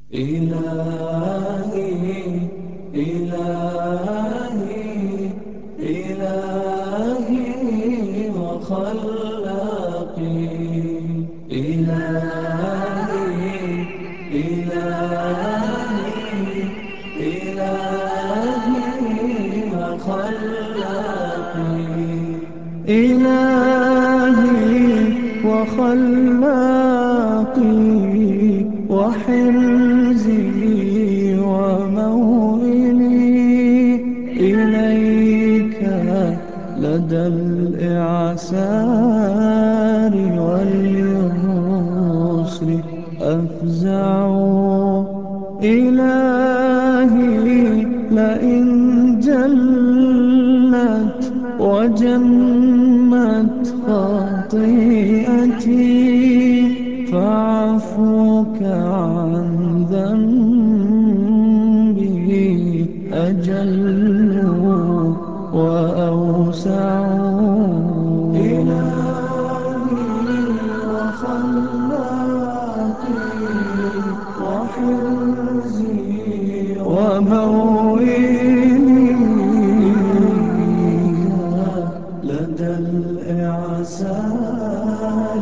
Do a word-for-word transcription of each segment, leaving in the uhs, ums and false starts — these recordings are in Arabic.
إلهي إلهي إلهي وخلاقي إلهي إلهي إلهي وخلاقي إلهي وخلاقي وحرزي وموئلي إليك لدى الإعسار واليسر أفزع إلهي لئن جلت وجمت خطيئتي فعفوك عن ذنبي أجل وأوسع إلهي وخلاقي وحرزي وموئلي لدى الإعسار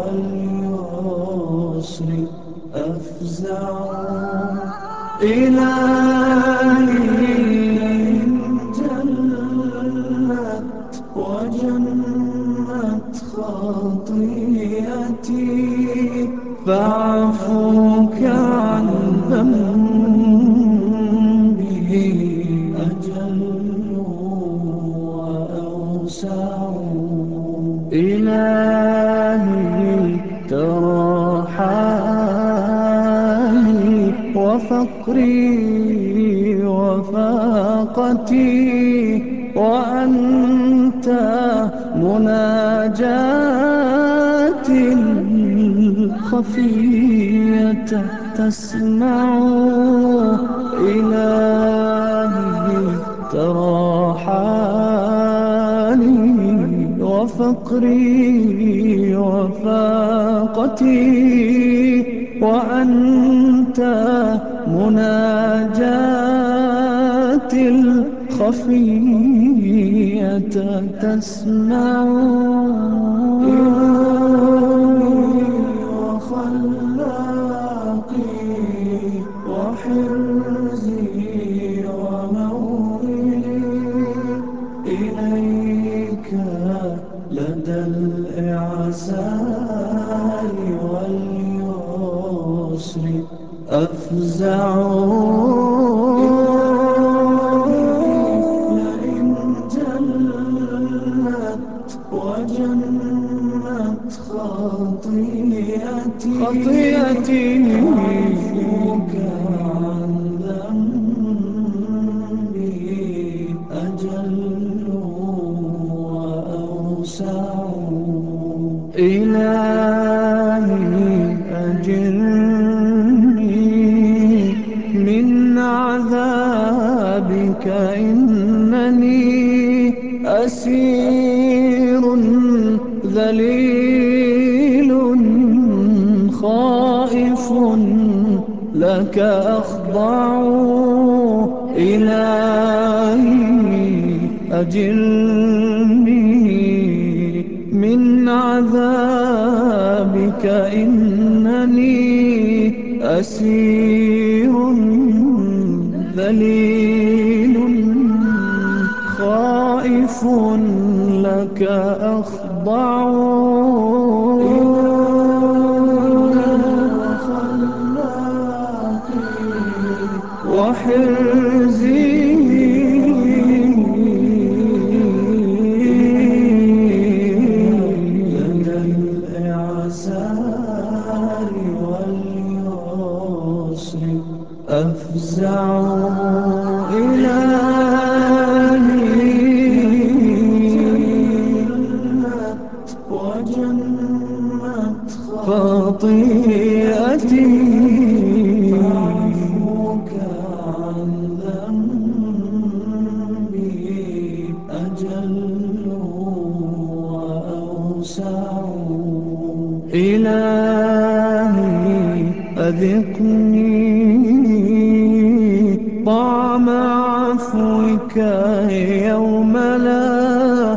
واليسر أفزع إلهي إن جلت وجمت خطيئتي فاعفوك عن ذنبي أجل وأوسع إلهي ترى حالي وفقري وفاقتي وأنت مناجاتي الخفية تسمع إلهي ترى حالي وفقري وفاقتي وأنت مناجاتي الخفية تسمع إلهي وخلاقي وحرزي وموئلي إليك لدى الإعسار واليسر أفزع لئن جلت وجمت خطيئتي خطيئتي فاعفوك عن ذنبي أجل وأوسع إلهي أجرني من عذابك إنني أسير ذليل خائف لك أخضع إلهي أجرني من عذابك إنني أسير ذليل خائف لك أخضع وحرزي لدى الإعسار واليسر أفزع إلهي وجمت خطيئتي فاعفوك عن ذنبي أجل وأوسع إلهي أذقني يوم لا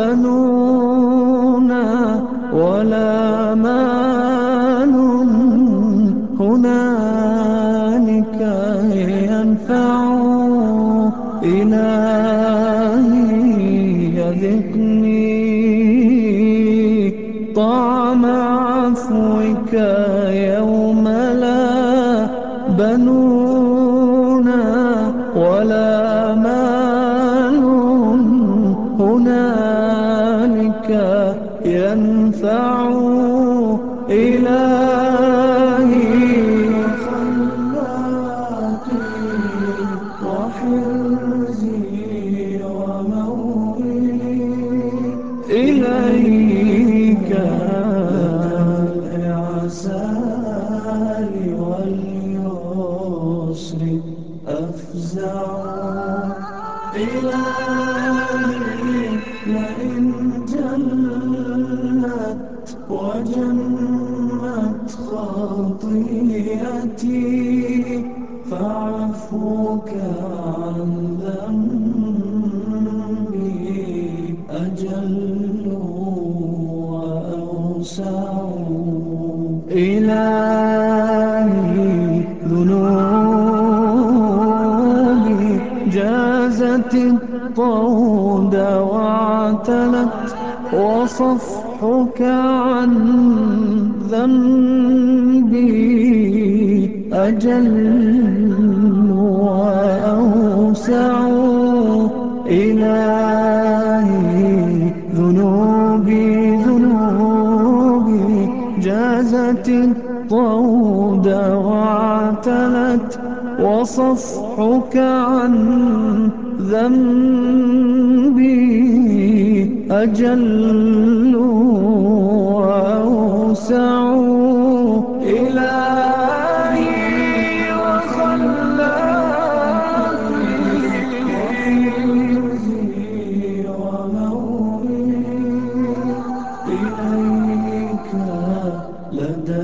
بنون ولا مال هنالك ينفع. إلهي ذقني طعم عفوك يوم لا بنون ولا مال هنالك ينفع. إلهي وخلاقي وحرزي ومولي إليك لدى الإعسار واليسر أفزع. إلهي لئن جلت وجمت خطيئتي فعفوك عن ذنبي أجل وأوسع. إلهي ذنوبي جازت الطود واعتلت وصفحك عن ذنبي أجل وأوسع. إلهي ذنوبي ذنوبي جازت الطود واعتلت وصفحك عن ذنبي أجل وأوسع. إلهي وخلاقي وحرزي ومولي إليك لدى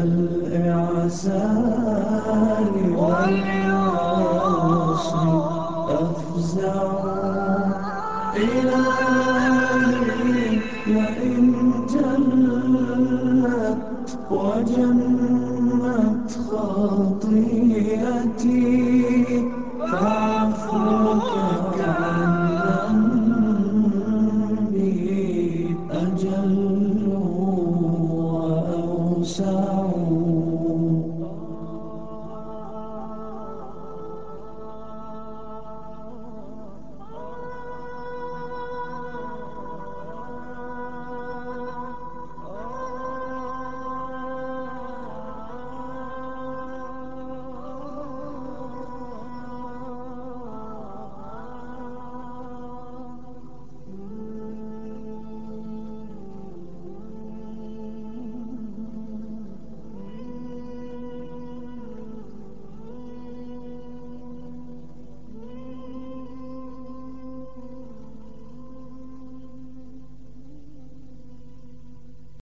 الإعسار واليسر أفزع. إلهي لئن جلت وجمت خطيئتي